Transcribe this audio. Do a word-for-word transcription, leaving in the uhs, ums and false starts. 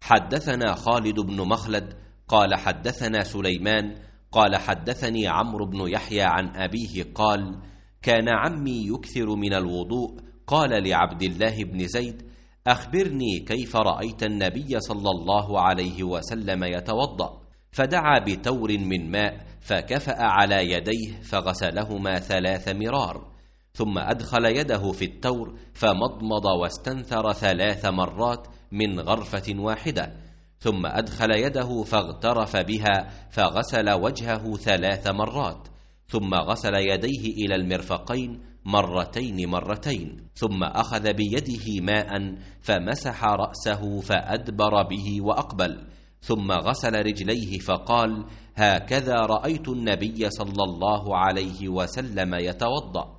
حدثنا خالد بن مخلد قال حدثنا سليمان قال حدثني عمرو بن يحيى عن أبيه قال كان عمي يكثر من الوضوء، قال لعبد الله بن زيد أخبرني كيف رأيت النبي صلى الله عليه وسلم يتوضأ؟ فدعا بتور من ماء فكفأ على يديه فغسلهما ثلاث مرار، ثم أدخل يده في التور فمضمض واستنثر ثلاث مرات من غرفة واحدة، ثم أدخل يده فاغترف بها فغسل وجهه ثلاث مرات، ثم غسل يديه إلى المرفقين مرتين مرتين، ثم أخذ بيده ماء فمسح رأسه فأدبر به وأقبل، ثم غسل رجليه فقال هكذا رأيت النبي صلى الله عليه وسلم يتوضأ.